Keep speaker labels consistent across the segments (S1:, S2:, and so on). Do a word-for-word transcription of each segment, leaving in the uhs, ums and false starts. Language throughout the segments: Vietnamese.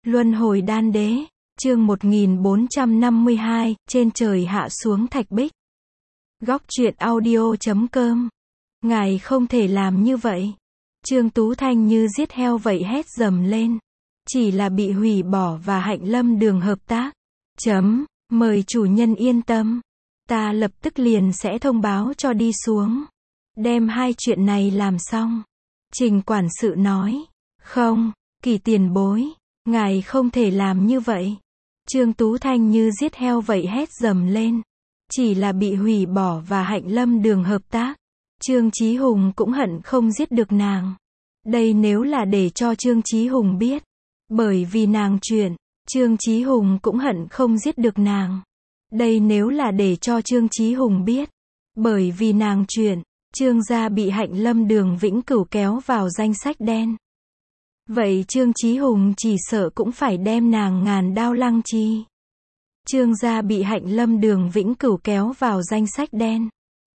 S1: Luân hồi đan đế, chương một nghìn bốn trăm năm mươi hai, trên trời hạ xuống thạch bích. Góc truyện audio chấm com. Ngài không thể làm như vậy. Trương Tú Thanh như giết heo vậy hét dầm lên. Chỉ là bị hủy bỏ và Hạnh Lâm Đường hợp tác. Chấm, mời chủ nhân yên tâm. Ta lập tức liền sẽ thông báo cho đi xuống. Đem hai chuyện này làm xong. Trình quản sự nói. Không, Kỳ tiền bối. Ngài không thể làm như vậy. Trương Tú Thanh như giết heo vậy hét dầm lên. Chỉ là bị hủy bỏ và Hạnh Lâm Đường hợp tác. Trương Chí Hùng cũng hận không giết được nàng. Đây nếu là để cho Trương Chí Hùng biết. Bởi vì nàng chuyện, Trương Chí Hùng cũng hận không giết được nàng. Đây nếu là để cho Trương Chí Hùng biết. Bởi vì nàng chuyện, Trương gia bị Hạnh Lâm Đường vĩnh cửu kéo vào danh sách đen. Vậy Trương Chí Hùng chỉ sợ cũng phải đem nàng ngàn đao lăng chi. Trương gia bị Hạnh Lâm Đường vĩnh cửu kéo vào danh sách đen.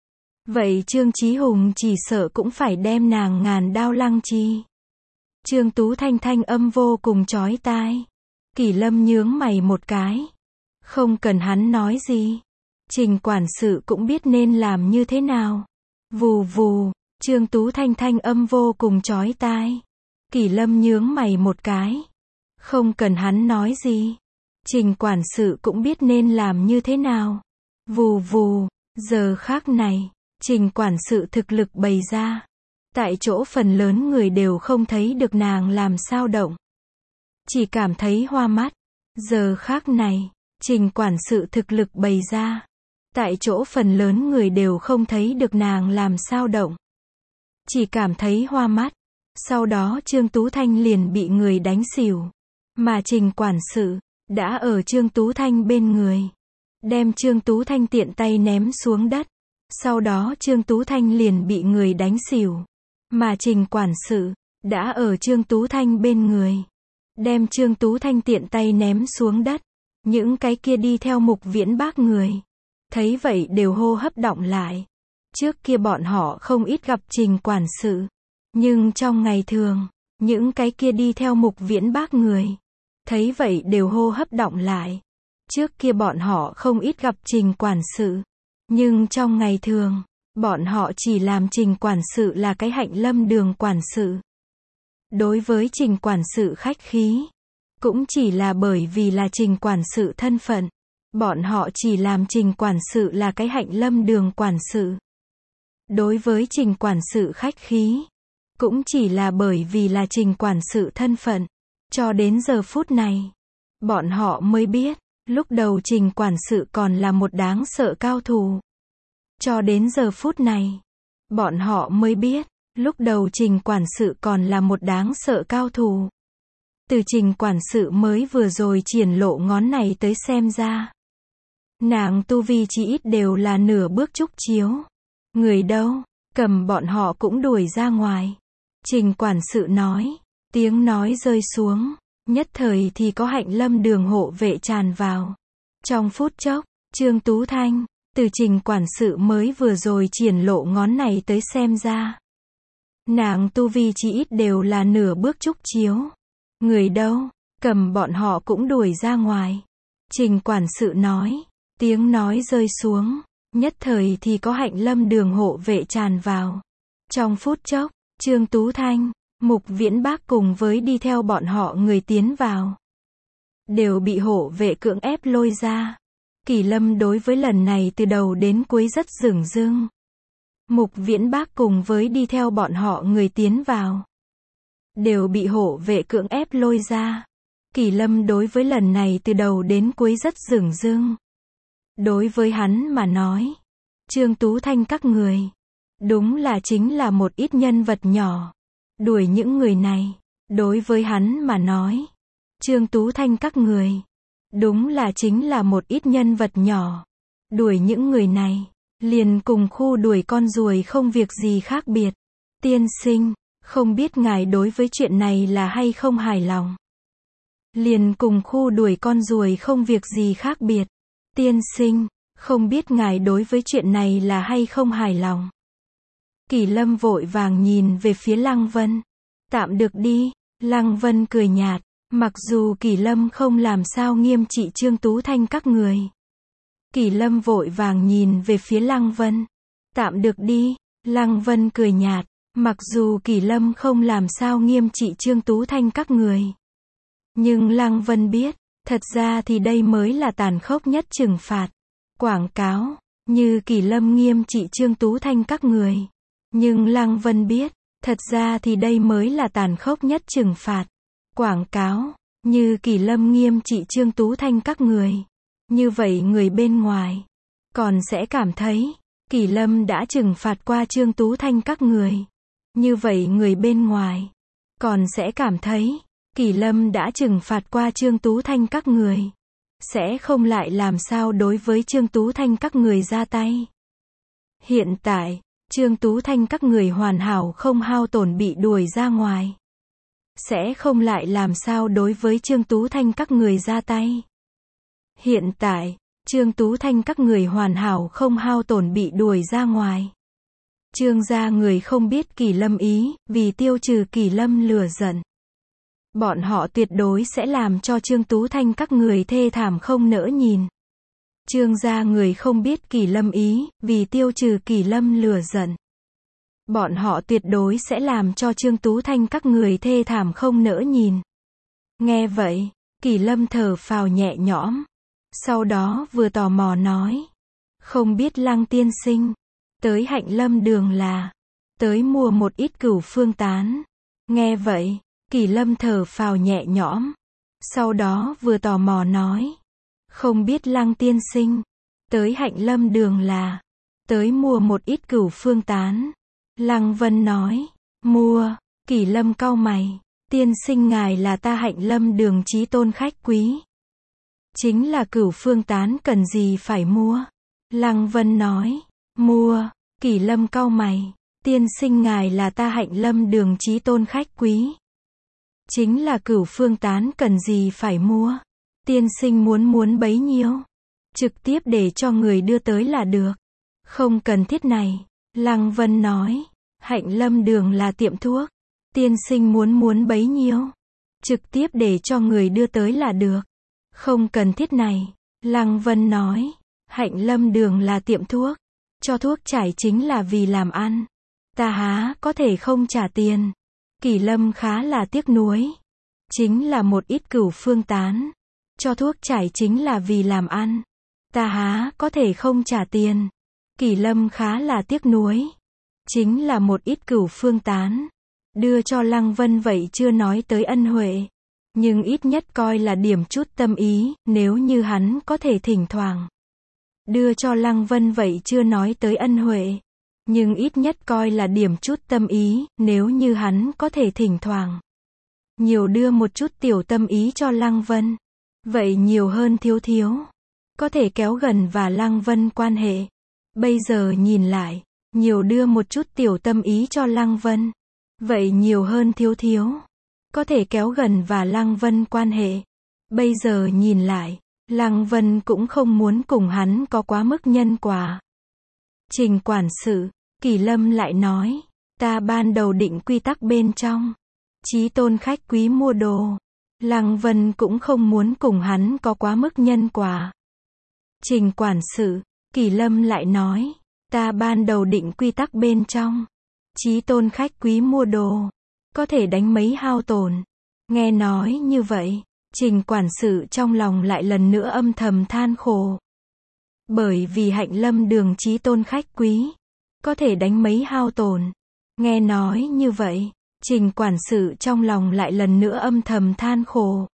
S1: Vậy Trương Chí Hùng chỉ sợ cũng phải đem nàng ngàn đao lăng chi. Trương Tú Thanh thanh âm vô cùng chói tai. Kỳ Lâm nhướng mày một cái. Không cần hắn nói gì. Trình quản sự cũng biết nên làm như thế nào. Vù vù, Trương Tú Thanh thanh âm vô cùng chói tai. Kỳ Lâm nhướng mày một cái. Không cần hắn nói gì. Trình quản sự cũng biết nên làm như thế nào. Vù vù, giờ khác này, Trình quản sự thực lực bày ra. Tại chỗ phần lớn người đều không thấy được nàng làm sao động. Chỉ cảm thấy hoa mắt. Giờ khác này, Trình quản sự thực lực bày ra. Tại chỗ phần lớn người đều không thấy được nàng làm sao động. Chỉ cảm thấy hoa mắt. Sau đó Trương Tú Thanh liền bị người đánh xỉu. Mà Trình quản sự đã ở Trương Tú Thanh bên người. Đem Trương Tú Thanh tiện tay ném xuống đất. Sau đó Trương Tú Thanh liền bị người đánh xỉu. Mà Trình quản sự đã ở Trương Tú Thanh bên người. Đem Trương Tú Thanh tiện tay ném xuống đất. Những cái kia đi theo Mục Viễn Bác người. Thấy vậy đều hô hấp động lại. Trước kia bọn họ không ít gặp Trình quản sự. Nhưng trong ngày thường, những cái kia đi theo Mục Viễn Bác người. Thấy vậy đều hô hấp động lại. Trước kia bọn họ không ít gặp Trình quản sự. Nhưng trong ngày thường, bọn họ chỉ làm Trình quản sự là cái Hạnh Lâm Đường quản sự. Đối với Trình quản sự khách khí. Cũng chỉ là bởi vì là Trình quản sự thân phận. Bọn họ chỉ làm Trình quản sự là cái Hạnh Lâm Đường quản sự. Đối với Trình quản sự khách khí. Cũng chỉ là bởi vì là Trình quản sự thân phận. Cho đến giờ phút này, bọn họ mới biết, lúc đầu Trình quản sự còn là một đáng sợ cao thủ. Cho đến giờ phút này, bọn họ mới biết, lúc đầu Trình quản sự còn là một đáng sợ cao thủ. Từ Trình quản sự mới vừa rồi triển lộ ngón này tới xem ra. Nàng tu vi chỉ ít đều là nửa bước trúc chiếu. Người đâu, cầm bọn họ cũng đuổi ra ngoài. Trình quản sự nói, tiếng nói rơi xuống, nhất thời thì có Hạnh Lâm Đường hộ vệ tràn vào. Trong phút chốc, Trương Tú Thanh, từ Trình quản sự mới vừa rồi triển lộ ngón này tới xem ra. Nàng tu vi chỉ ít đều là nửa bước trúc chiếu. Người đâu, cầm bọn họ cũng đuổi ra ngoài. Trình quản sự nói, tiếng nói rơi xuống, nhất thời thì có Hạnh Lâm Đường hộ vệ tràn vào. Trong phút chốc, Trương Tú Thanh, Mục Viễn Bác cùng với đi theo bọn họ người tiến vào. Đều bị hộ vệ cưỡng ép lôi ra. Kỳ Lâm đối với lần này từ đầu đến cuối rất dửng dưng. Mục Viễn Bác cùng với đi theo bọn họ người tiến vào. Đều bị hộ vệ cưỡng ép lôi ra. Kỳ Lâm đối với lần này từ đầu đến cuối rất dửng dưng. Đối với hắn mà nói, Trương Tú Thanh các người, đúng là chính là một ít nhân vật nhỏ. Đuổi những người này, đối với hắn mà nói, Trương Tú Thanh các người, đúng là chính là một ít nhân vật nhỏ. Đuổi những người này, liền cùng khu đuổi con ruồi không việc gì khác biệt. Tiên sinh, không biết ngài đối với chuyện này là hay không hài lòng. Liền cùng khu đuổi con ruồi không việc gì khác biệt. Tiên sinh, không biết ngài đối với chuyện này là hay không hài lòng. Kỳ Lâm vội vàng nhìn về phía Lăng Vân. Tạm được đi, Lăng Vân cười nhạt, Mặc dù Kỳ Lâm không làm sao nghiêm trị Trương Tú Thanh các người. Kỳ Lâm vội vàng nhìn về phía Lăng Vân. Tạm được đi, Lăng Vân cười nhạt. Mặc dù Kỳ Lâm không làm sao nghiêm trị Trương Tú Thanh các người. Nhưng Lăng Vân biết, thật ra thì đây mới là tàn khốc nhất trừng phạt. Quảng cáo, như Kỳ Lâm nghiêm trị Trương Tú Thanh các người. Nhưng Lăng Vân biết, thật ra thì đây mới là tàn khốc nhất trừng phạt. Quảng cáo, như Kỳ Lâm nghiêm trị Trương Tú Thanh các người. Như vậy người bên ngoài còn sẽ cảm thấy Kỳ Lâm đã trừng phạt qua Trương Tú Thanh các người. Như vậy người bên ngoài còn sẽ cảm thấy Kỳ Lâm đã trừng phạt qua Trương Tú Thanh các người. Sẽ không lại làm sao đối với Trương Tú Thanh các người ra tay. Hiện tại, Trương Tú Thanh các người hoàn hảo không hao tổn bị đuổi ra ngoài. Sẽ không lại làm sao đối với Trương Tú Thanh các người ra tay. Hiện tại, Trương Tú Thanh các người hoàn hảo không hao tổn bị đuổi ra ngoài. Trương gia người không biết Kỳ Lâm ý, vì tiêu trừ Kỳ Lâm lửa giận. Bọn họ tuyệt đối sẽ làm cho Trương Tú Thanh các người thê thảm không nỡ nhìn. Trương gia người không biết Kỳ Lâm ý, vì tiêu trừ Kỳ Lâm lửa giận. Bọn họ tuyệt đối sẽ làm cho Trương Tú Thanh các người thê thảm không nỡ nhìn. Nghe vậy, Kỳ Lâm thở phào nhẹ nhõm. Sau đó vừa tò mò nói. Không biết Lăng tiên sinh, tới Hạnh Lâm đường là, tới mua một ít cửu phương tán. Nghe vậy, Kỳ Lâm thở phào nhẹ nhõm. Sau đó vừa tò mò nói. Không biết Lăng tiên sinh, tới Hạnh Lâm đường là, tới mua một ít cửu phương tán. Lăng Vân nói. Mua. Kỳ Lâm cau mày. Tiên sinh ngài là ta Hạnh Lâm đường chí tôn khách quý. Chính là cửu phương tán cần gì phải mua. Lăng Vân nói. Mua. Kỳ Lâm cau mày. Tiên sinh ngài là ta Hạnh Lâm đường chí tôn khách quý. Chính là cửu phương tán cần gì phải mua. Tiên sinh muốn muốn bấy nhiêu. Trực tiếp để cho người đưa tới là được. Không cần thiết này. Lăng Vân nói. Hạnh Lâm đường là tiệm thuốc. Tiên sinh muốn muốn bấy nhiêu. Trực tiếp để cho người đưa tới là được. Không cần thiết này. Lăng Vân nói. Hạnh Lâm đường là tiệm thuốc. Cho thuốc trải chính là vì làm ăn. Ta há có thể không trả tiền. Kỳ Lâm khá là tiếc nuối. Chính là một ít cửu phương tán. Cho thuốc trải chính là vì làm ăn. Ta há có thể không trả tiền. Kỳ Lâm khá là tiếc nuối. Chính là một ít cửu phương tán. Đưa cho Lăng Vân vậy chưa nói tới ân huệ. Nhưng ít nhất coi là điểm chút tâm ý, nếu như hắn có thể thỉnh thoảng. Đưa cho Lăng Vân vậy chưa nói tới ân huệ. Nhưng ít nhất coi là điểm chút tâm ý, nếu như hắn có thể thỉnh thoảng. Nhiều đưa một chút tiểu tâm ý cho Lăng Vân. Vậy nhiều hơn thiếu thiếu. Có thể kéo gần và Lăng Vân quan hệ. Bây giờ nhìn lại, nhiều đưa một chút tiểu tâm ý cho Lăng Vân. Vậy nhiều hơn thiếu thiếu. Có thể kéo gần và Lăng Vân quan hệ. Bây giờ nhìn lại, Lăng Vân cũng không muốn cùng hắn có quá mức nhân quả. Trình quản sự, Kỳ Lâm lại nói. Ta ban đầu định quy tắc bên trong. Chí tôn khách quý mua đồ. Lăng Vân cũng không muốn cùng hắn có quá mức nhân quả. Trình quản sự, Kỳ Lâm lại nói. Ta ban đầu định quy tắc bên trong. Chí tôn khách quý mua đồ. Có thể đánh mấy hao tổn. Nghe nói như vậy, Trình quản sự trong lòng lại lần nữa âm thầm than khổ. Bởi vì Hạnh Lâm đường chí tôn khách quý. Có thể đánh mấy hao tổn. Nghe nói như vậy, Trình quản sự trong lòng lại lần nữa âm thầm than khổ.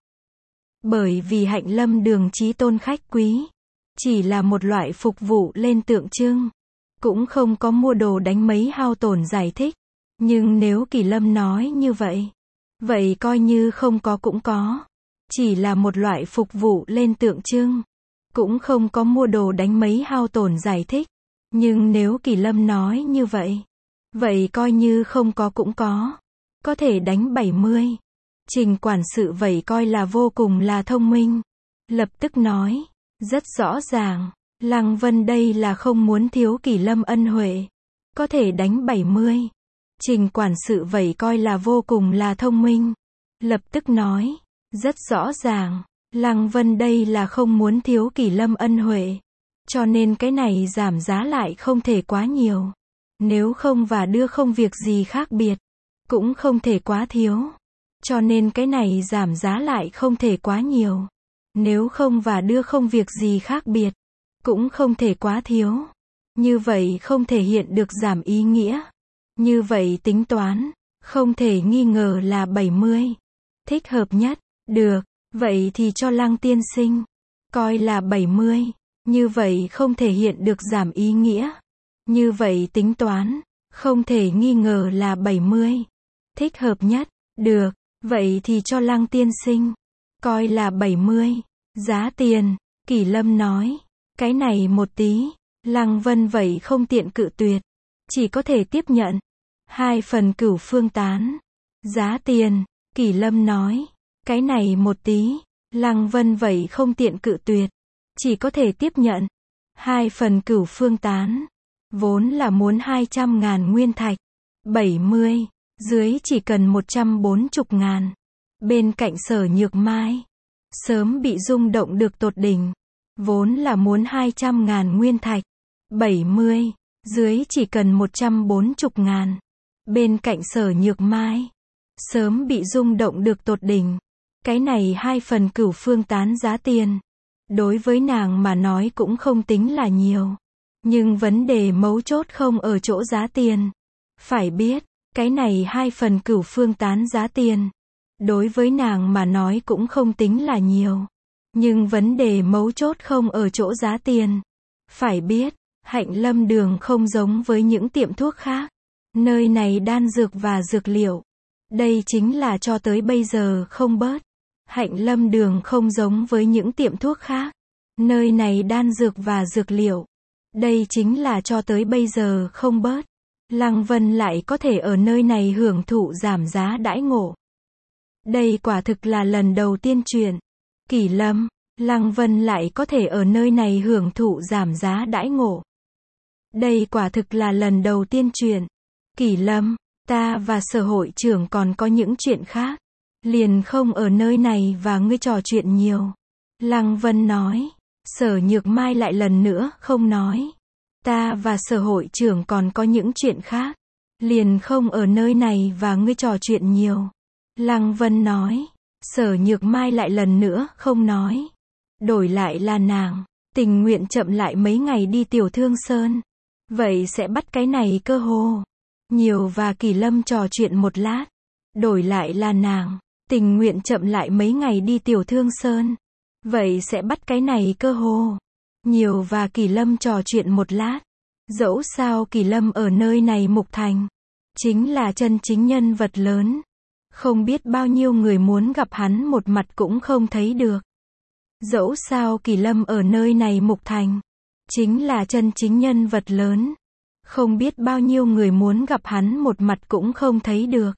S1: Bởi vì Hạnh Lâm đường chí tôn khách quý. Chỉ là một loại phục vụ lên tượng trưng. Cũng không có mua đồ đánh mấy hao tổn giải thích. Nhưng nếu Kỳ Lâm nói như vậy. Vậy coi như không có cũng có. Chỉ là một loại phục vụ lên tượng trưng. Cũng không có mua đồ đánh mấy hao tổn giải thích. Nhưng nếu Kỳ Lâm nói như vậy. Vậy coi như không có cũng có. Có thể đánh bảy mươi. Trình quản sự vậy coi là vô cùng là thông minh. Lập tức nói. Rất rõ ràng. Lăng Vân đây là không muốn thiếu Kỳ Lâm ân huệ. Có thể đánh bảy mươi. Trình quản sự vậy coi là vô cùng là thông minh. Lập tức nói. Rất rõ ràng, Lăng Vân đây là không muốn thiếu Kỷ Lâm ân huệ. Cho nên cái này giảm giá lại không thể quá nhiều. Nếu không và đưa không việc gì khác biệt, cũng không thể quá thiếu. Cho nên cái này giảm giá lại không thể quá nhiều. Nếu không và đưa không việc gì khác biệt, cũng không thể quá thiếu. Như vậy không thể hiện được giảm ý nghĩa. Như vậy tính toán, không thể nghi ngờ là bảy mươi. Thích hợp nhất, được, vậy thì cho Lăng tiên sinh. Coi là bảy mươi. Như vậy không thể hiện được giảm ý nghĩa. Như vậy tính toán, không thể nghi ngờ là bảy mươi. Thích hợp nhất, được, vậy thì cho Lăng tiên sinh. Coi là bảy mươi. Giá tiền, Kỷ Lâm nói. Cái này một tí. Lăng Vân vậy không tiện cự tuyệt. Chỉ có thể tiếp nhận. Hai phần cửu phương tán. Giá tiền, Kỷ Lâm nói. Cái này một tí. Lăng Vân vậy không tiện cự tuyệt. Chỉ có thể tiếp nhận. Hai phần cửu phương tán. Vốn là muốn hai trăm ngàn nguyên thạch. bảy mươi. Dưới chỉ cần một trăm bốn mươi ngàn. Bên cạnh Sở Nhược Mai. Sớm bị rung động được tột đỉnh. Vốn là muốn hai trăm ngàn nguyên thạch. bảy mươi. Dưới chỉ cần một trăm bốn mươi ngàn. Bên cạnh Sở Nhược Mai. Sớm bị rung động được tột đỉnh. Cái này hai phần cửu phương tán giá tiền. Đối với nàng mà nói cũng không tính là nhiều. Nhưng vấn đề mấu chốt không ở chỗ giá tiền. Phải biết, cái này hai phần cửu phương tán giá tiền. Đối với nàng mà nói cũng không tính là nhiều. Nhưng vấn đề mấu chốt không ở chỗ giá tiền. Phải biết, Hạnh Lâm Đường không giống với những tiệm thuốc khác. Nơi này đan dược và dược liệu. Đây chính là cho tới bây giờ không bớt. Hạnh Lâm Đường không giống với những tiệm thuốc khác. Nơi này đan dược và dược liệu. Đây chính là cho tới bây giờ không bớt. Lăng Vân lại có thể ở nơi này hưởng thụ giảm giá đãi ngộ. Đây quả thực là lần đầu tiên chuyện. Kỷ Lâm, Lăng Vân lại có thể ở nơi này hưởng thụ giảm giá đãi ngộ. Đây quả thực là lần đầu tiên chuyện. Kỷ Lâm, ta và Sở hội trưởng còn có những chuyện khác. Liền không ở nơi này và ngươi trò chuyện nhiều. Lăng Vân nói. Sở Nhược Mai lại lần nữa không nói. Ta và Sở hội trưởng còn có những chuyện khác. Liền không ở nơi này và ngươi trò chuyện nhiều. Lăng Vân nói. Sở Nhược Mai lại lần nữa không nói. Đổi lại là nàng. Tình nguyện chậm lại mấy ngày đi Tiểu Thương Sơn. Vậy sẽ bắt cái này cơ hồ. Nhiều và Kỷ Lâm trò chuyện một lát. Đổi lại là nàng. Tình nguyện chậm lại mấy ngày đi Tiểu Thương Sơn. Vậy sẽ bắt cái này cơ hồ. Nhiều và Kỷ Lâm trò chuyện một lát. Dẫu sao Kỷ Lâm ở nơi này Mục Thành. Chính là chân chính nhân vật lớn. Không biết bao nhiêu người muốn gặp hắn một mặt cũng không thấy được. Dẫu sao Kỷ Lâm ở nơi này Mục Thành. Chính là chân chính nhân vật lớn. Không biết bao nhiêu người muốn gặp hắn một mặt cũng không thấy được.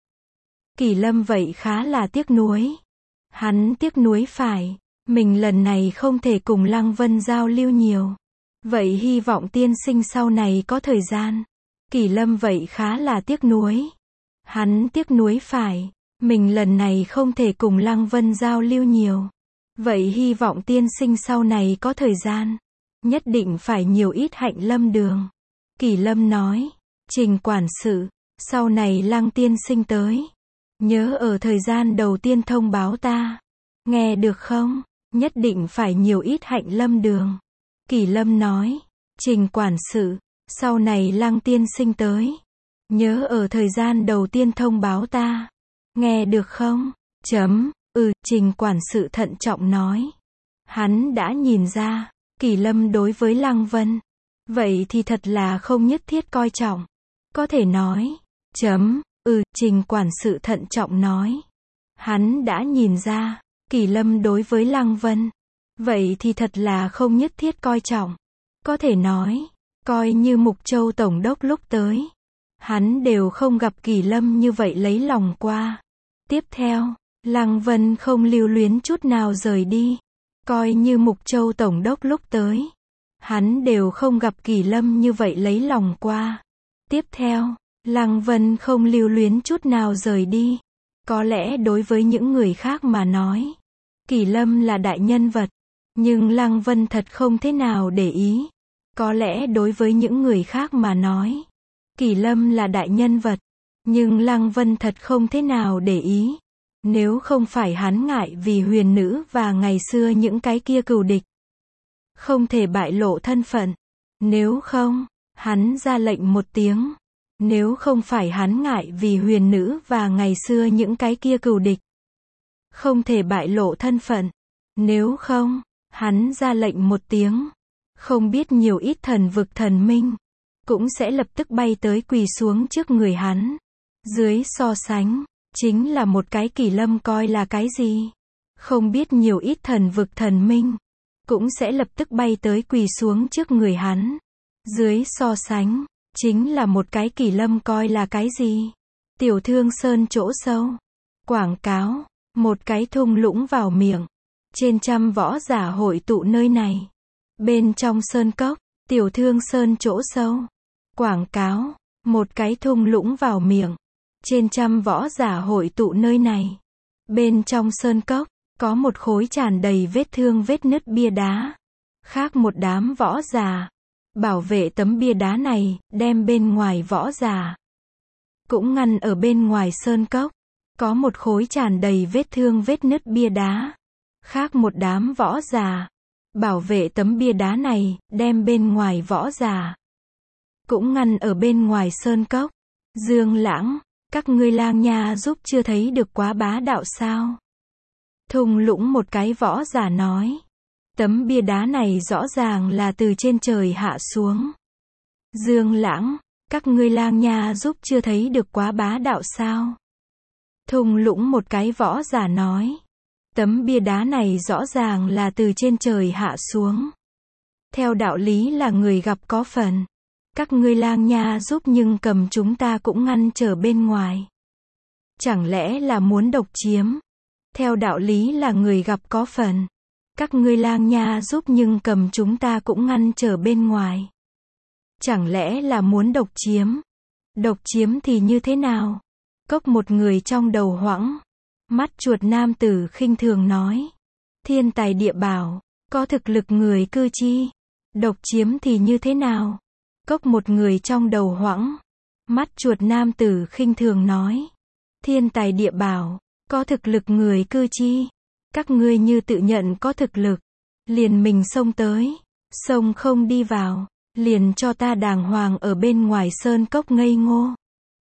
S1: Kỷ Lâm vậy khá là tiếc nuối. Hắn tiếc nuối phải. Mình lần này không thể cùng Lăng Vân giao lưu nhiều. Vậy hy vọng tiên sinh sau này có thời gian. Kỷ Lâm vậy khá là tiếc nuối. Hắn tiếc nuối phải. Mình lần này không thể cùng Lăng Vân giao lưu nhiều. Vậy hy vọng tiên sinh sau này có thời gian. Nhất định phải nhiều ít Hạnh Lâm Đường. Kỷ Lâm nói. Trình quản sự. Sau này Lăng tiên sinh tới. Nhớ ở thời gian đầu tiên thông báo ta. Nghe được không? Nhất định phải nhiều ít Hạnh Lâm Đường. Kỷ Lâm nói. Trình quản sự. Sau này Lăng tiên sinh tới. Nhớ ở thời gian đầu tiên thông báo ta. Nghe được không? Chấm. Ừ, Trình quản sự thận trọng nói. Hắn đã nhìn ra. Kỷ Lâm đối với Lăng Vân. Vậy thì thật là không nhất thiết coi trọng. Có thể nói. Chấm. Ừ, Trình quản sự thận trọng nói. Hắn đã nhìn ra. Kỷ Lâm đối với Lăng Vân. Vậy thì thật là không nhất thiết coi trọng. Có thể nói. Coi như Mục Châu Tổng đốc lúc tới. Hắn đều không gặp Kỷ Lâm như vậy lấy lòng qua. Tiếp theo. Lăng Vân không lưu luyến chút nào rời đi. Coi như Mục Châu Tổng đốc lúc tới. Hắn đều không gặp Kỷ Lâm như vậy lấy lòng qua. Tiếp theo. Lăng Vân không lưu luyến chút nào rời đi. Có lẽ đối với những người khác mà nói. Kỳ Lâm là đại nhân vật, nhưng Lăng Vân thật không thế nào để ý. Có lẽ đối với những người khác mà nói, Kỳ Lâm là đại nhân vật, nhưng Lăng Vân thật không thế nào để ý. Nếu không phải hắn ngại vì huyền nữ và ngày xưa những cái kia cừu địch, không thể bại lộ thân phận. Nếu không, hắn ra lệnh một tiếng. Nếu không phải hắn ngại vì huyền nữ và ngày xưa những cái kia cừu địch, không thể bại lộ thân phận. Nếu không, hắn ra lệnh một tiếng. Không biết nhiều ít thần vực thần minh, cũng sẽ lập tức bay tới quỳ xuống trước người hắn. Dưới so sánh, chính là một cái Kỳ Lâm coi là cái gì? Không biết nhiều ít thần vực thần minh, cũng sẽ lập tức bay tới quỳ xuống trước người hắn. Dưới so sánh, chính là một cái Kỳ Lâm coi là cái gì? Tiểu Thương Sơn chỗ sâu. Quảng cáo, một cái thung lũng vào miệng. Trên trăm võ giả hội tụ nơi này. Bên trong sơn cốc, Tiểu Thương Sơn chỗ sâu. Quảng cáo, một cái thung lũng vào miệng. Trên trăm võ giả hội tụ nơi này. Bên trong sơn cốc, có một khối tràn đầy vết thương vết nứt bia đá. Khác một đám võ giả. Bảo vệ tấm bia đá này, đem bên ngoài võ giả. Cũng ngăn ở bên ngoài sơn cốc. Có một khối tràn đầy vết thương vết nứt bia đá. Khác một đám võ giả. Bảo vệ tấm bia đá này, đem bên ngoài võ giả. Cũng ngăn ở bên ngoài sơn cốc. Dương Lãng, các ngươi Lang Nha giúp chưa thấy được quá bá đạo sao? Thung lũng một cái võ giả nói. Tấm bia đá này rõ ràng là từ trên trời hạ xuống. Dương Lãng, các ngươi Lang Nha giúp chưa thấy được quá bá đạo sao? Thung lũng một cái võ giả nói. Tấm bia đá này rõ ràng là từ trên trời hạ xuống. Theo đạo lý là người gặp có phần. Các ngươi Lang Nha giúp nhưng cầm chúng ta cũng ngăn trở bên ngoài. Chẳng lẽ là muốn độc chiếm? Theo đạo lý là người gặp có phần. Các ngươi Lang Nha giúp nhưng cầm chúng ta cũng ngăn trở bên ngoài. Chẳng lẽ là muốn độc chiếm? Độc chiếm thì như thế nào? Cốc một người trong đầu hoãng. Mắt chuột nam tử khinh thường nói. Thiên tài địa bảo, có thực lực người cư chi. Độc chiếm thì như thế nào? Cốc một người trong đầu hoãng. Mắt chuột nam tử khinh thường nói. Thiên tài địa bảo, có thực lực người cư chi. Các ngươi như tự nhận có thực lực, liền mình xông tới, xông không đi vào, liền cho ta đàng hoàng ở bên ngoài sơn cốc ngây ngô.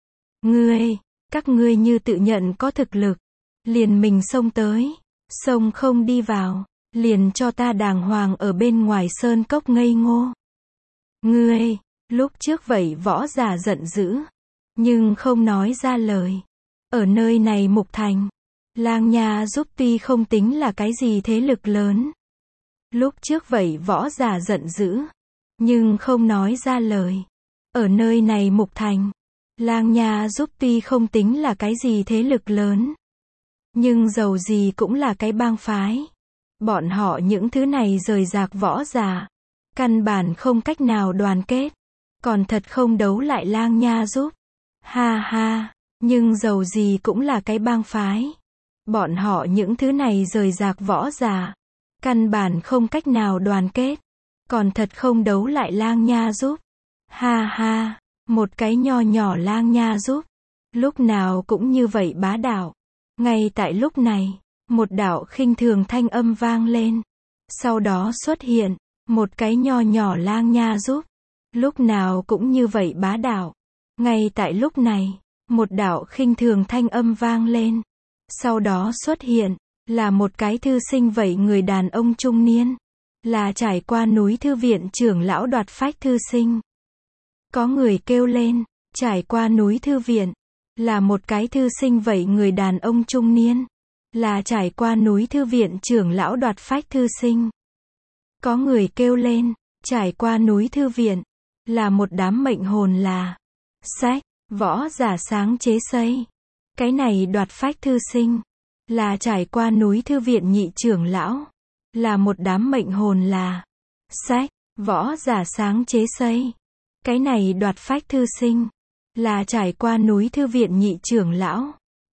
S1: Ngươi, các ngươi như tự nhận có thực lực, liền mình xông tới, xông không đi vào, liền cho ta đàng hoàng ở bên ngoài sơn cốc ngây ngô. Ngươi, lúc trước vậy võ giả giận dữ, nhưng không nói ra lời. Ở nơi này Mục Thành, Lang Nha giúp tuy không tính là cái gì thế lực lớn. Lúc trước vậy võ giả giận dữ, nhưng không nói ra lời. Ở nơi này Mục Thành, Lang Nha giúp tuy không tính là cái gì thế lực lớn. Nhưng dầu gì cũng là cái bang phái. Bọn họ những thứ này rời rạc võ giả. Căn bản không cách nào đoàn kết. Còn thật không đấu lại Lang Nha giúp. Ha ha, nhưng dầu gì cũng là cái bang phái. Bọn họ những thứ này rời rạc võ giả. Căn bản không cách nào đoàn kết. Còn thật không đấu lại Lang Nha giúp. Ha ha, một cái nho nhỏ Lang Nha giúp. Lúc nào cũng như vậy bá đạo. Ngay tại lúc này, một đạo khinh thường thanh âm vang lên. Sau đó xuất hiện, một cái nho nhỏ Lang Nha giúp. Lúc nào cũng như vậy bá đạo. Ngay tại lúc này, một đạo khinh thường thanh âm vang lên. Sau đó xuất hiện, là một cái thư sinh vậy người đàn ông trung niên. Là trải qua núi thư viện trưởng lão đoạt phách thư sinh. Có người kêu lên, trải qua núi thư viện. Là một cái thư sinh vậy người đàn ông trung niên. Là trải qua núi thư viện trưởng lão đoạt phách thư sinh. Có người kêu lên, trải qua núi thư viện. Là một đám mệnh hồn là sách, võ giả sáng chế xây. Cái này đoạt phách thư sinh. Là trải qua núi thư viện nhị trưởng lão. Là một đám mệnh hồn là sách, võ giả sáng chế xây. Cái này đoạt phách thư sinh. Là trải qua núi thư viện nhị trưởng lão.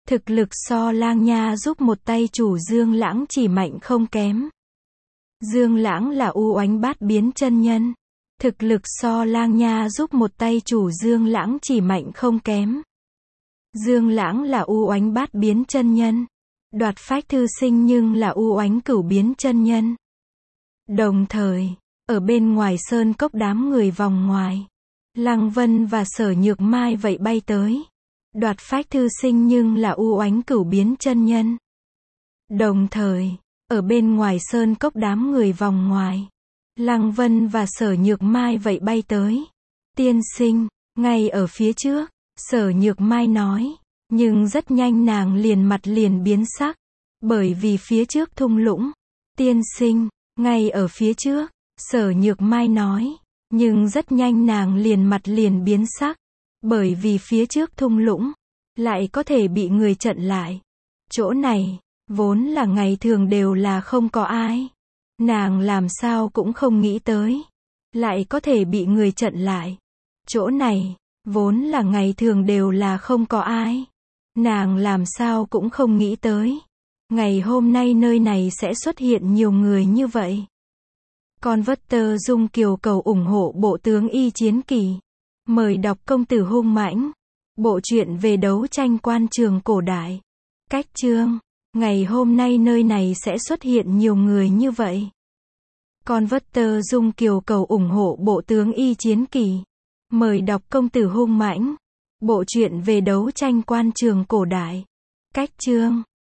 S1: Thực lực so Lang Nha giúp một tay chủ Dương Lãng chỉ mạnh không kém. Dương Lãng là U Oánh Bát Biến chân nhân. Thực lực so Lang Nha giúp một tay chủ Dương Lãng chỉ mạnh không kém. Dương Lãng là U Oánh Bát Biến chân nhân. Đoạt Phách Thư Sinh nhưng là U Oánh Cửu Biến chân nhân. Đồng thời, ở bên ngoài sơn cốc đám người vòng ngoài, Lăng Vân và Sở Nhược Mai vậy bay tới. Đoạt Phách Thư Sinh nhưng là U Oánh Cửu Biến chân nhân. Đồng thời, ở bên ngoài sơn cốc đám người vòng ngoài, Lăng Vân và Sở Nhược Mai vậy bay tới. Tiên sinh, ngay ở phía trước, Sở Nhược Mai nói, nhưng rất nhanh nàng liền mặt liền biến sắc, bởi vì phía trước thung lũng. Tiên sinh, ngay ở phía trước, Sở Nhược Mai nói, nhưng rất nhanh nàng liền mặt liền biến sắc, bởi vì phía trước thung lũng lại có thể bị người chặn lại. Chỗ này vốn là ngày thường đều là không có ai, nàng làm sao cũng không nghĩ tới, lại có thể bị người chặn lại. Chỗ này vốn là ngày thường đều là không có ai, nàng làm sao cũng không nghĩ tới, ngày hôm nay nơi này sẽ xuất hiện nhiều người như vậy. Converter Dung Kiều cầu ủng hộ bộ tướng Y Chiến Kỳ. Mời đọc Công tử hung mãnh. Bộ truyện về đấu tranh quan trường cổ đại. Cách chương. Ngày hôm nay nơi này sẽ xuất hiện nhiều người như vậy. Converter Dung Kiều cầu ủng hộ bộ tướng Y Chiến Kỳ. Mời đọc Công tử hung mãnh. Bộ truyện về đấu tranh quan trường cổ đại. Cách chương.